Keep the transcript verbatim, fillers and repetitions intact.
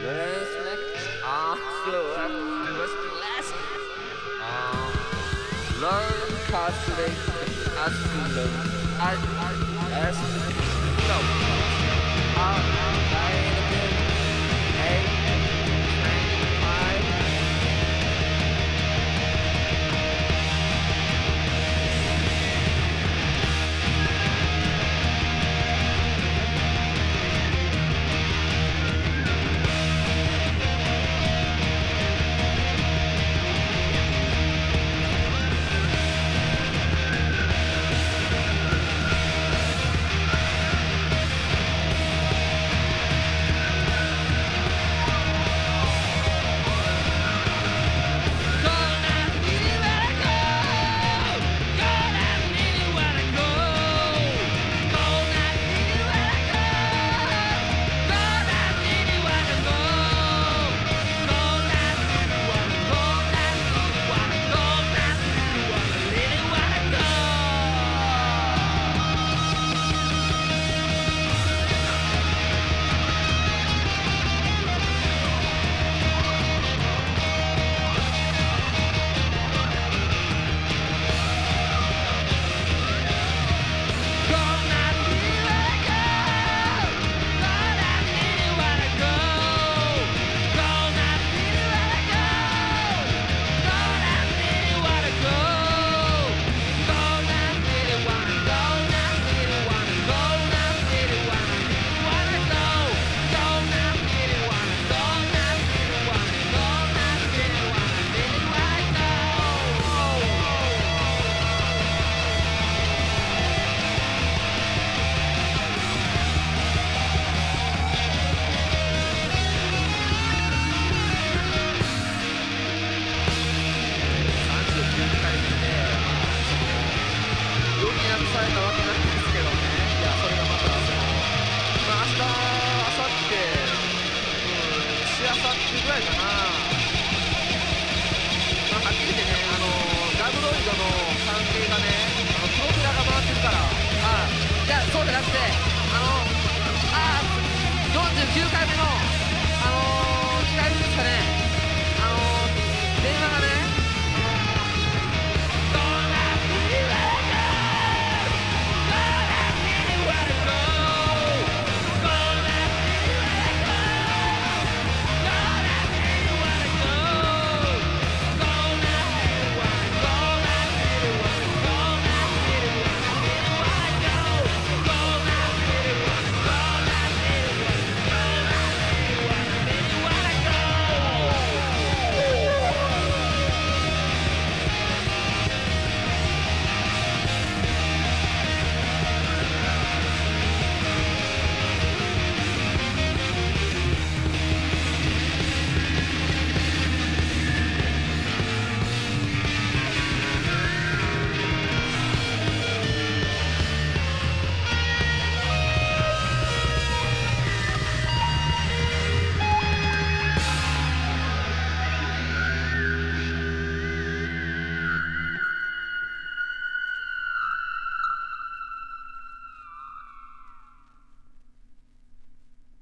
Respect absolute less uh, learn calculate as learn as as no uh, nine eight nine fiveされたわけなんですけどね。いや、それがまたその、まあ、明日、明後日、うん、しあさってぐらいかな。まあ、はっきり言ってね、あのガブロイドの関係がね、あのプロペラが回ってるから、はい、いや、そうじゃなくて。